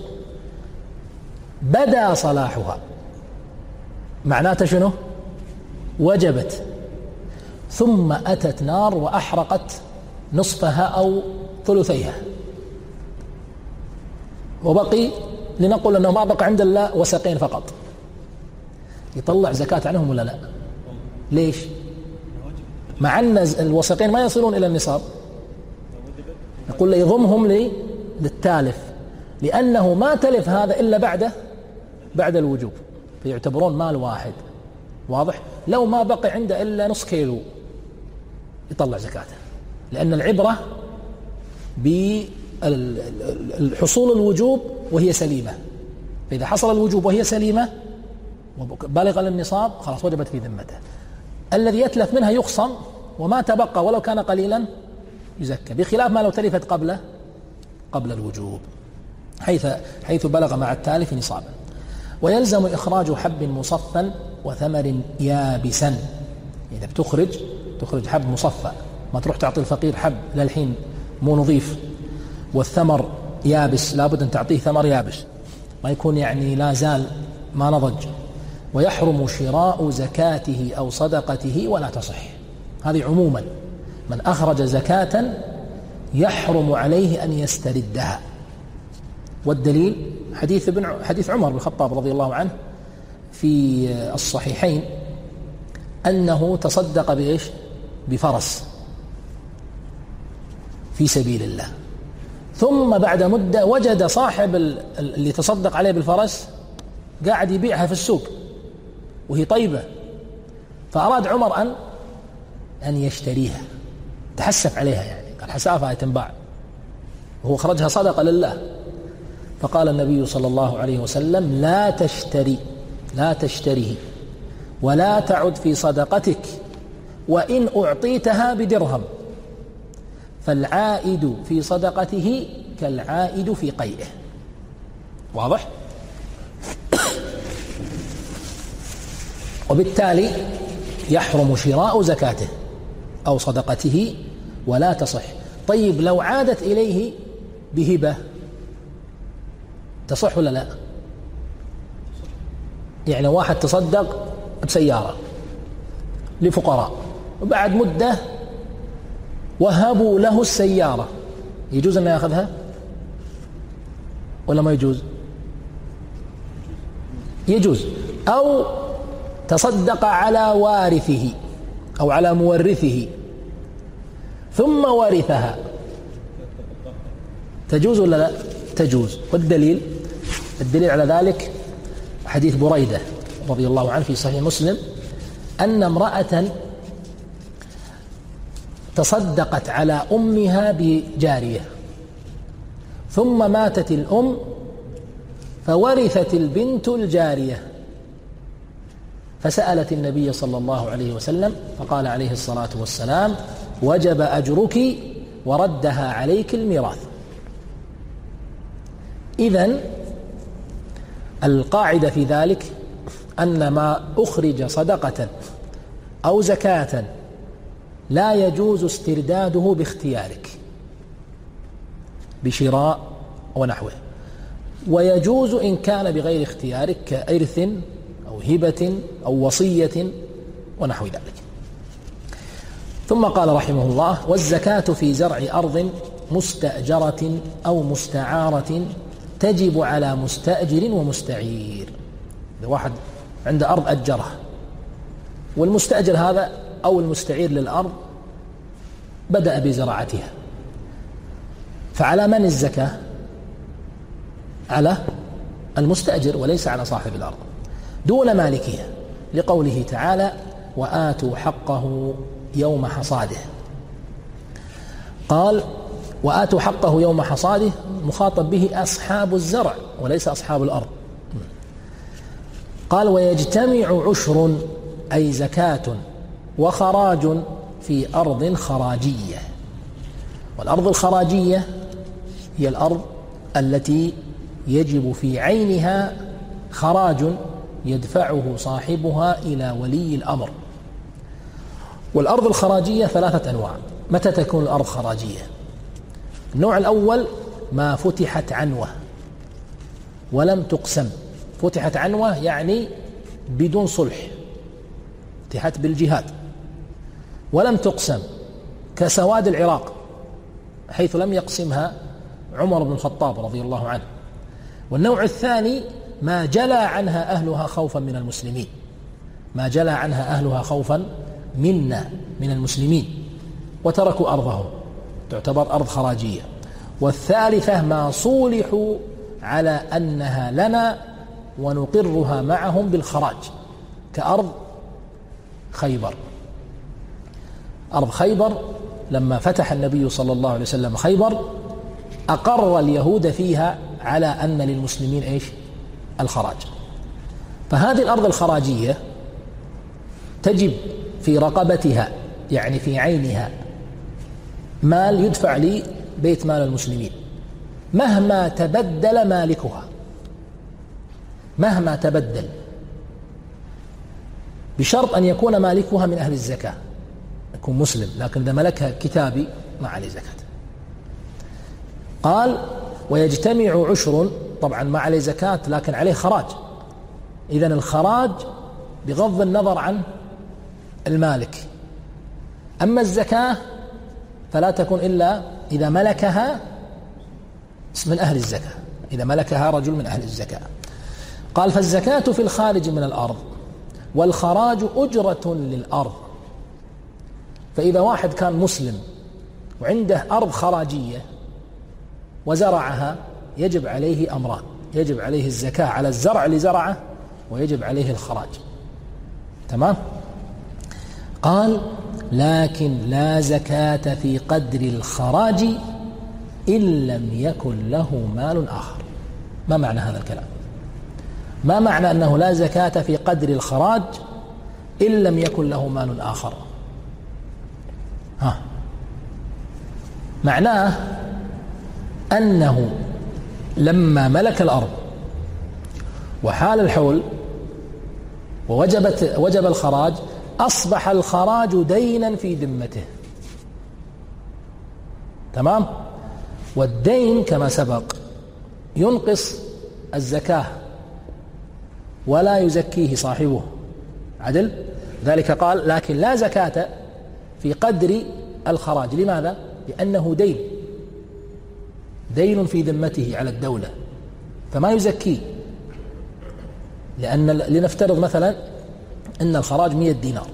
بدأ صلاحها، معناته شنو؟ وجبت، ثم أتت نار وأحرقت نصفها أو ثلثيها، وبقي لنقول أنه ما بقى عند الله وسقين فقط، يطلع زكاة عنهم ولا لا؟ ليش؟ مع أن الوسقين ما يصلون إلى النصاب، نقول له يضمهم لي للتالف، لأنه ما تلف هذا إلا بعد بعد الوجوب، فيعتبرون مال واحد. واضح؟ لو ما بقي عنده إلا نص كيلو يطلع زكاته، لأن العبرة بالحصول الوجوب وهي سليمة، فإذا حصل الوجوب وهي سليمة وبالغ للنصاب خلاص وجبت في ذمته. الذي يتلف منها يخصم، وما تبقى ولو كان قليلا يزكى، بخلاف ما لو تلفت قبل قبل الوجوب حيث حيث بلغ مع التالف نصابا. ويلزم إخراج حب مصفى وثمر يابسا، إذا بتخرج تخرج حب مصفى، ما تروح تعطي الفقير حب للحين مو نظيف، والثمر يابس لابد أن تعطيه ثمر يابس، ما يكون يعني لا زال ما نضج. ويحرم شراء زكاته أو صدقته ولا تصح، هذه عموما، من أخرج زكاة يحرم عليه أن يستردها. والدليل حديث ابن حديث عمر بن الخطاب رضي الله عنه في الصحيحين أنه تصدق بإيش؟ بفرس في سبيل الله، ثم بعد مدة وجد صاحب اللي تصدق عليه بالفرس قاعد يبيعها في السوق وهي طيبة، فأراد عمر أن أن يشتريها، تحسف عليها، يعني قال حسافة تنباع، وهو خرجها صدقة لله. فقال النبي صلى الله عليه وسلم: لا تشتري لا تشتريه ولا تعد في صدقتك، وإن أعطيتها بدرهم، فالعائد في صدقته كالعائد في قيئه. واضح؟ وبالتالي يحرم شراء زكاته أو صدقته ولا تصح. طيب لو عادت إليه بهبة تصح ولا لا؟ يعني واحد تصدق بسيارة لفقراء وبعد مدة وهبوا له السيارة، يجوز أن يأخذها ولا ما يجوز؟ يجوز. أو تصدق على وارثه أو على مورثه ثم ورثها، تجوز ولا لا؟ تجوز. والدليل الدليل على ذلك حديث بريدة رضي الله عنه في صحيح مسلم أن امرأة تصدقت على أمها بجارية، ثم ماتت الأم فورثت البنت الجارية، فسألت النبي صلى الله عليه وسلم فقال عليه الصلاة والسلام: وجب أجرك وردها عليك الميراث. إذن القاعدة في ذلك أن ما أخرج صدقة أو زكاة لا يجوز استرداده باختيارك بشراء ونحوه، ويجوز إن كان بغير اختيارك كإرث أو هبة أو وصية ونحو ذلك. ثم قال رحمه الله: والزكاة في زرع أرض مستأجرة أو مستعارة تجب على مستأجر ومستعير. واحد عنده أرض أجرها، والمستأجر هذا أو المستعير للأرض بدأ بزراعتها، فعلى من الزكاة؟ على المستأجر وليس على صاحب الأرض دون مالكها، لقوله تعالى: وآتوا حقه يوم حصاده. قال: وآتوا حقه يوم حصاده مخاطب به أصحاب الزرع وليس أصحاب الأرض. قال ويجتمع عشر أي زكاة وخراج في أرض خراجية. والأرض الخراجية هي الأرض التي يجب في عينها خراج يدفعه صاحبها إلى ولي الأمر. والأرض الخراجية ثلاثة أنواع. متى تكون الأرض خراجية؟ النوع الأول ما فتحت عنوة ولم تقسم. فتحت عنوة يعني بدون صلح، فتحت بالجهاد، ولم تقسم كسواد العراق حيث لم يقسمها عمر بن الخطاب رضي الله عنه. والنوع الثاني ما جلى عنها أهلها خوفا من المسلمين، ما جلى عنها أهلها خوفا منا من المسلمين وتركوا أرضهم، تعتبر أرض خراجية. والثالثة ما صولحوا على أنها لنا ونقرها معهم بالخراج كأرض خيبر. أرض خيبر لما فتح النبي صلى الله عليه وسلم خيبر أقر اليهود فيها على أن للمسلمين إيش؟ الخراج. فهذه الأرض الخراجية تجب في رقبتها يعني في عينها مال يدفع لبيت مال المسلمين مهما تبدل مالكها، مهما تبدل، بشرط أن يكون مالكها من أهل الزكاة، يكون مسلم، لكن إذا ملكها كتابي ما عليه زكاة. قال ويجتمع عشر، طبعا ما عليه زكاة لكن عليه خراج. إذن الخراج بغض النظر عن المالك. أما الزكاة فلا تكون إلا إذا ملكها من أهل الزكاة، إذا ملكها رجل من أهل الزكاة. قال فالزكاة في الخارج من الأرض والخراج أجرة للأرض. فإذا واحد كان مسلم وعنده أرض خراجية وزرعها يجب عليه أمران: يجب عليه الزكاة على الزرع اللي زرعه، ويجب عليه الخراج. تمام؟ قال لكن لا زكاة في قدر الخراج إن لم يكن له مال آخر. ما معنى هذا الكلام؟ ما معنى أنه لا زكاة في قدر الخراج إن لم يكن له مال آخر؟ ها معناه أنه لما ملك الأرض وحال الحول ووجبت وجب الخراج أصبح الخراج دينا في ذمته. تمام؟ والدين كما سبق ينقص الزكاة ولا يزكيه صاحبه، عدل؟ ذلك قال لكن لا زكاة في قدر الخراج. لماذا؟ لأنه دين، دين في ذمته على الدولة فما يزكيه. لأن لنفترض مثلا أن الخراج مئة دينار،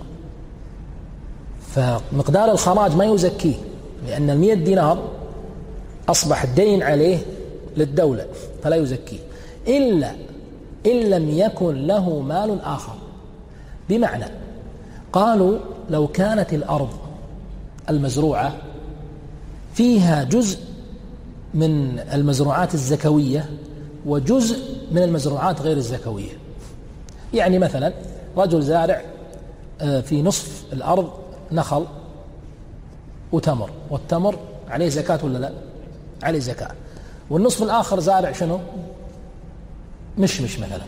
فمقدار الخراج ما يزكيه لأن المئة دينار أصبح الدين عليه للدولة فلا يزكيه إلا إن لم يكن له مال آخر. بمعنى قالوا لو كانت الأرض المزروعة فيها جزء من المزروعات الزكوية وجزء من المزروعات غير الزكوية، يعني مثلا رجل زارع في نصف الأرض نخل وتمر، والتمر عليه زكاة ولا لا؟ عليه زكاة. والنصف الآخر زارع شنو؟ مشمش مثلا.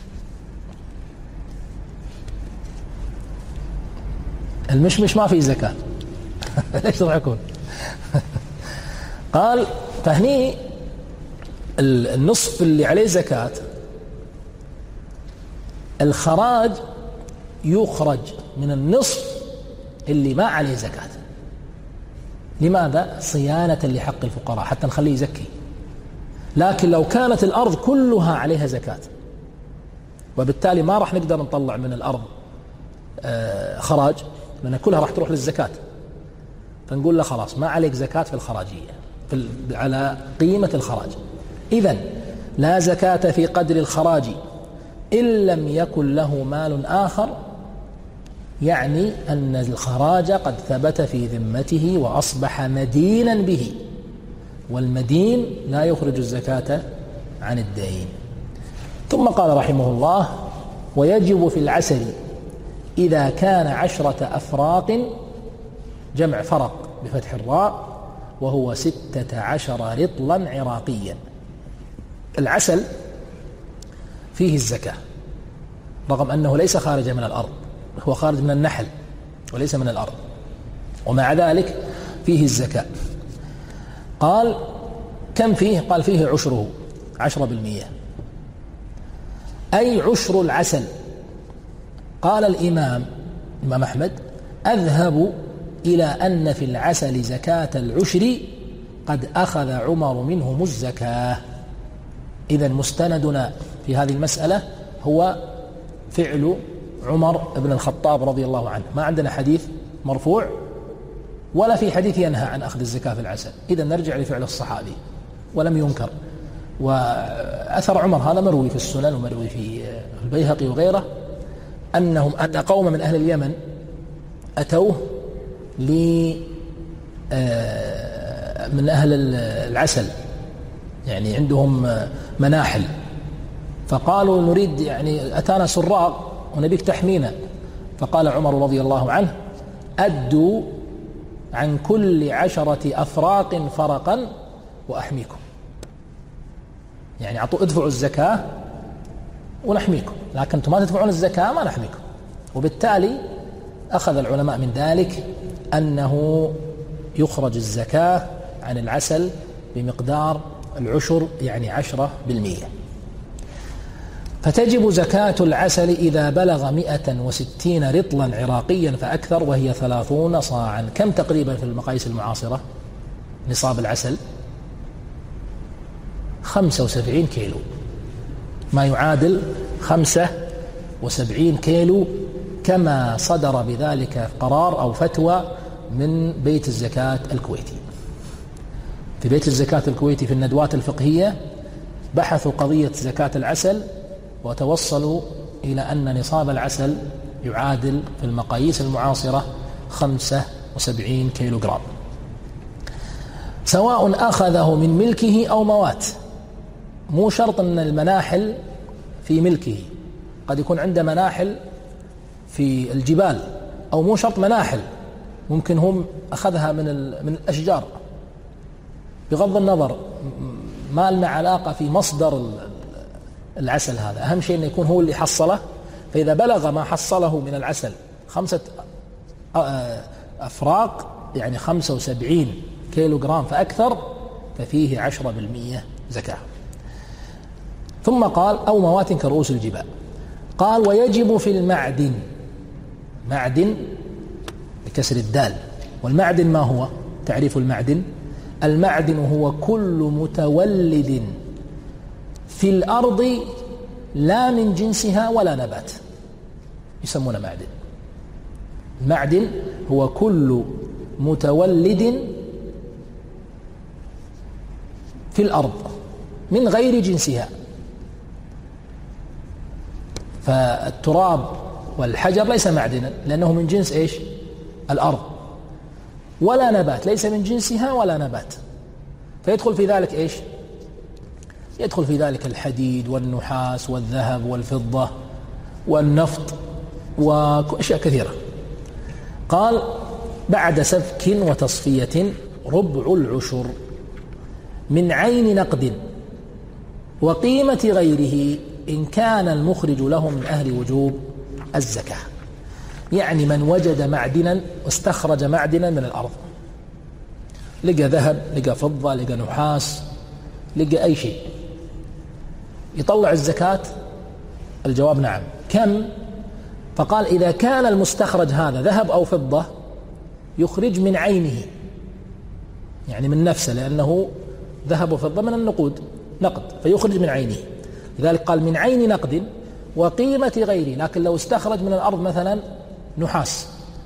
المشمش ما فيه زكاة. ليش تضحكون؟ قال فهني النصف اللي عليه زكاة الخراج يخرج من النصف اللي ما عليه زكاة. لماذا؟ صيانة لحق الفقراء حتى نخليه يزكي. لكن لو كانت الأرض كلها عليها زكاة وبالتالي ما راح نقدر نطلع من الأرض خراج لأن كلها راح تروح للزكاة، فنقول له خلاص ما عليك زكاة في الخراجية في على قيمة الخراج. إذن لا زكاة في قدر الخراج إن لم يكن له مال آخر، يعني أن الخراج قد ثبت في ذمته وأصبح مدينا به والمدين لا يخرج الزكاة عن الدين. ثم قال رحمه الله: ويجب في العسل إذا كان عشرة أفراق، جمع فرق بفتح الراء، وهو ستة عشر رطلا عراقيا. العسل فيه الزكاة رغم أنه ليس خارجا من الأرض، هو خارج من النحل وليس من الأرض، ومع ذلك فيه الزكاة. قال: كم فيه؟ قال: فيه عشره، عشرة بالمئة، أي عشر العسل. قال الإمام الإمام أحمد: أذهب إلى أن في العسل زكاة العشر قد أخذ عمر منهم الزكاة. إذن مستندنا في هذه المسألة هو فعل عمر بن الخطاب رضي الله عنه، ما عندنا حديث مرفوع ولا في حديث ينهى عن أخذ الزكاة في العسل. إذن نرجع لفعل الصحابي ولم ينكر. وأثر عمر هذا مروي في السنن ومروي في البيهقي وغيره، أنهم أن قوم من أهل اليمن أتوه من أهل العسل، يعني عندهم مناحل، فقالوا: نريد، يعني أتانا سراق ونبيك تحمينا. فقال عمر رضي الله عنه: أدوا عن كل عشرة أفراق فرقا وأحميكم، يعني ادفعوا الزكاة ونحميكم، لكن أنتم ما تدفعون الزكاة ما نحميكم. وبالتالي أخذ العلماء من ذلك أنه يخرج الزكاة عن العسل بمقدار العشر، يعني عشرة بالمئة. فتجب زكاة العسل إذا بلغ مئة وستين رطلا عراقيا فأكثر، وهي ثلاثون صاعا. كم تقريبا في المقاييس المعاصرة نصاب العسل؟ خمسة وسبعين كيلو، ما يعادل خمسة وسبعين كيلو، كما صدر بذلك قرار أو فتوى من بيت الزكاة الكويتي. في بيت الزكاة الكويتي في الندوات الفقهية بحثوا قضية زكاة العسل وتوصلوا إلى أن نصاب العسل يعادل في المقاييس المعاصرة خمسة وسبعين كيلو جرام، سواء أخذه من ملكه أو موات. مو شرط أن المناحل في ملكه، قد يكون عنده مناحل في الجبال، أو مو شرط مناحل، ممكن هم أخذها من من الأشجار. بغض النظر ما لنا علاقة في مصدر العسل هذا، أهم شيء أن يكون هو اللي حصله. فإذا بلغ ما حصله من العسل خمسة أفراق، يعني خمسة وسبعين كيلو جرام فأكثر، ففيه عشرة بالمئة زكاة. ثم قال: أو موات كرؤوس الجبال. قال: ويجب في المعدن، معدن بكسر الدال. والمعدن ما هو؟ تعريف المعدن: المعدن هو كل متولد في الأرض لا من جنسها ولا نبات، يسمونه معدن. المعدن هو كل متولد في الأرض من غير جنسها. فالتراب والحجر ليس معدنا لأنه من جنس إيش؟ الأرض. ولا نبات، ليس من جنسها ولا نبات، فيدخل في ذلك إيش؟ يدخل في ذلك الحديد والنحاس والذهب والفضة والنفط وأشياء كثيرة. قال: بعد سفك وتصفية ربع العشر من عين نقد وقيمة غيره إن كان المخرج له من أهل وجوب الزكاة. يعني من وجد معدنا واستخرج معدنا من الأرض، لقى ذهب، لقى فضة، لقى نحاس، لقى أي شيء، يطلع الزكاة؟ الجواب نعم. كم؟ فقال: إذا كان المستخرج هذا ذهب أو فضة يخرج من عينه، يعني من نفسه، لأنه ذهب وفضة من النقود، نقد، فيخرج من عينه. لذلك قال: من عين نقد وقيمة غيره. لكن لو استخرج من الأرض مثلا نحاس،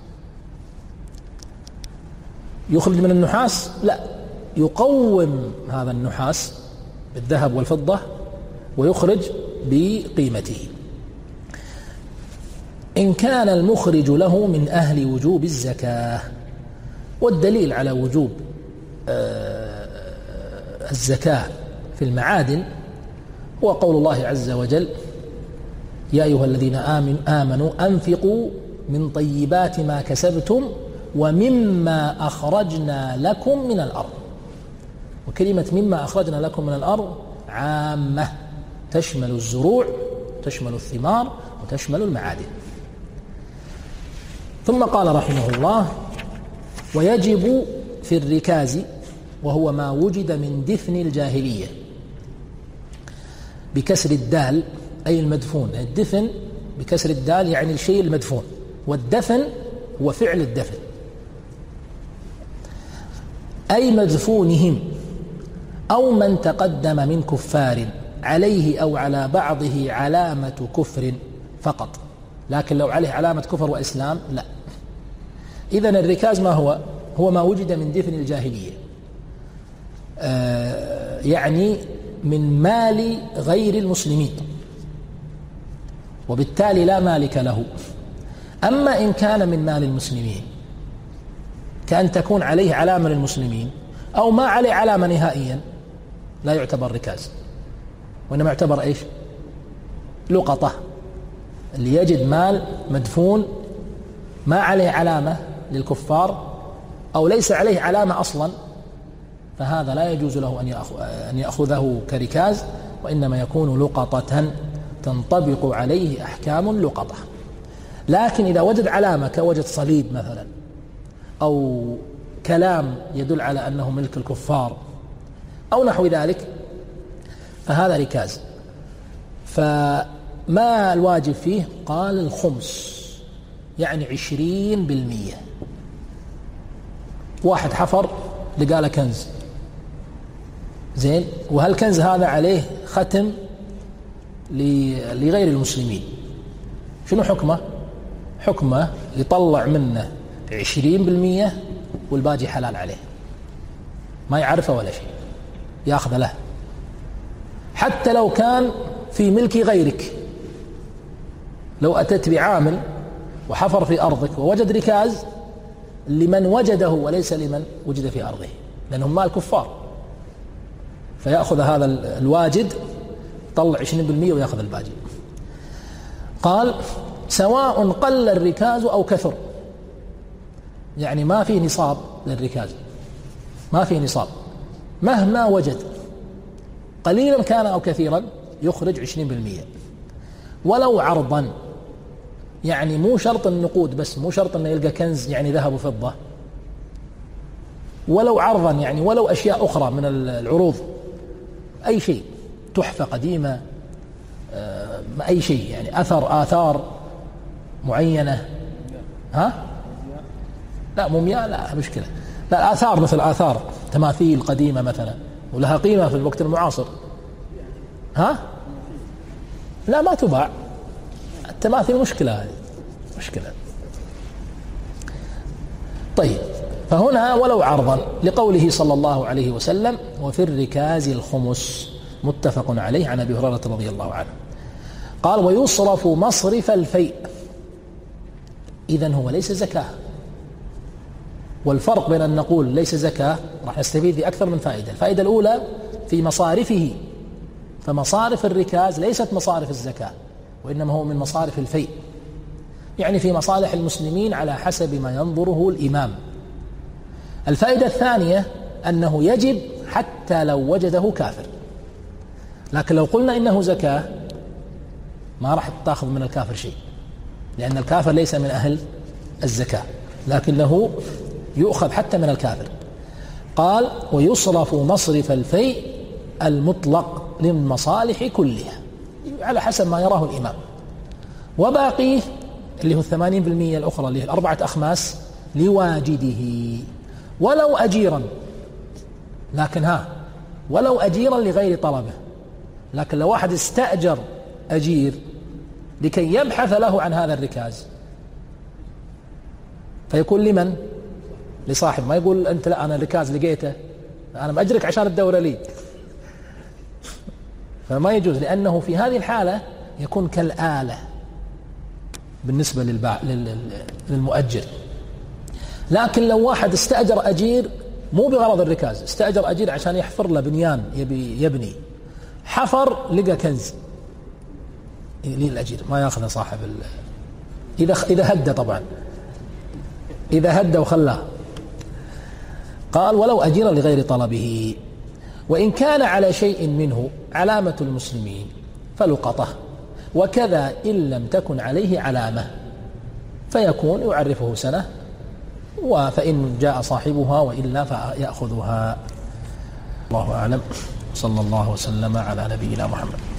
يخرج من النحاس؟ لا، يقوم هذا النحاس بالذهب والفضة ويخرج بقيمته إن كان المخرج له من أهل وجوب الزكاة. والدليل على وجوب الزكاة في المعادن هو قول الله عز وجل: يا أيها الذين آمنوا أنفقوا من طيبات ما كسبتم ومما أخرجنا لكم من الأرض. وكلمة مما أخرجنا لكم من الأرض عامة، تشمل الزروع، تشمل الثمار، وتشمل المعادن. ثم قال رحمه الله: ويجب في الركاز، وهو ما وجد من دفن الجاهلية، بكسر الدال أي المدفون. الدفن بكسر الدال يعني الشيء المدفون، والدفن هو فعل الدفن، أي مدفونهم أو من تقدم من كفار عليه أو على بعضه علامة كفر فقط، لكن لو عليه علامة كفر وإسلام لا. إذن الركاز ما هو؟ هو ما وجد من دفن الجاهلية، آه يعني من مال غير المسلمين، وبالتالي لا مالك له. أما إن كان من مال المسلمين كأن تكون عليه علامة للمسلمين أو ما عليه علامة نهائيا، لا يعتبر ركاز، وإنما يعتبر إيش؟ لقطة. اللي يجد مال مدفون ما عليه علامة للكفار أو ليس عليه علامة أصلا، فهذا لا يجوز له أن يأخذه كركاز، وإنما يكون لقطة تنطبق عليه أحكام اللقطة. لكن إذا وجد علامة كوجد صليب مثلا أو كلام يدل على أنه ملك الكفار أو نحو ذلك فهذا ركاز. فما الواجب فيه؟ قال الخمس، يعني عشرين بالمية. واحد حفر لقى له كنز، زين، وهالكنز هذا عليه ختم لغير المسلمين، شنو حكمه؟ حكمه يطلع منه عشرين بالمية والباقي حلال عليه، ما يعرفه ولا شيء، يأخذ له، حتى لو كان في ملك غيرك. لو أتت بعامل وحفر في أرضك ووجد ركاز لمن وجده وليس لمن وجد في أرضه، لأنهم مال كفار، فيأخذ هذا الواجد، طلع عشرين بالمية ويأخذ الباقي. قال: سواء قل الركاز أو كثر، يعني ما في نصاب للركاز، ما في نصاب، مهما وجد قليلا كان أو كثيرا يخرج عشرين بالمية. ولو عرضا، يعني مو شرط النقود بس، مو شرط أنه يلقى كنز يعني ذهب وفضة، ولو عرضا يعني ولو أشياء أخرى من العروض، أي شيء، تحفة قديمة، أي شيء، يعني أثر آثار معينة. ها؟ لا مومياء لا مشكلة، لا آثار مثل آثار تماثيل قديمة مثلا ولها قيمة في الوقت المعاصر. ها؟ لا ما تباع التماثيل، مشكلة هذه، مشكلة. طيب، فهنا ولو عرضا، لقوله صلى الله عليه وسلم: وفي الركاز الخمس، متفق عليه عن أبي هريرة رضي الله عنه. قال: ويصرف مصرف الفيء. إذن هو ليس زكاة. والفرق بين أن نقول ليس زكاة راح نستفيد أكثر من فائدة. الفائدة الأولى في مصارفه، فمصارف الركاز ليست مصارف الزكاة، وإنما هو من مصارف الفيء، يعني في مصالح المسلمين على حسب ما ينظره الإمام. الفائدة الثانية أنه يجب حتى لو وجده كافر، لكن لو قلنا إنه زكاة ما راح تأخذ من الكافر شيء، لأن الكافر ليس من أهل الزكاة، لكنه يؤخذ حتى من الكافر. قال: ويصرف مصرف الفيء المطلق للمصالح كلها على حسب ما يراه الإمام، وباقيه اللي هو الثمانين بالمئة الأخرى اللي هي الأربعة أخماس لواجده ولو أجيرا، لكن ها ولو أجيرا لغير طلبه. لكن لو واحد استأجر أجير لكي يبحث له عن هذا الركاز فيكون لمن؟ لصاحب، ما يقول أنت لا أنا الركاز لقيته أنا مأجرك عشان الدورة لي، فما يجوز، لأنه في هذه الحالة يكون كالآلة بالنسبة للباع للمؤجر. لكن لو واحد استأجر أجير مو بغرض الركاز، استأجر أجير عشان يحفر له بنيان يبي يبني، حفر لقى كنز لي الأجير ما يأخذ صاحب ال... إذا إذا هدى طبعا، إذا هدى وخلاه. قال ولو أجير لغير طلبه، وإن كان على شيء منه علامة المسلمين فلقطه، وكذا إن لم تكن عليه علامة فيكون يعرفه سنة، فإن جاء صاحبها وإلا فيأخذها. الله أعلم، صلى الله وسلم على نبينا محمد.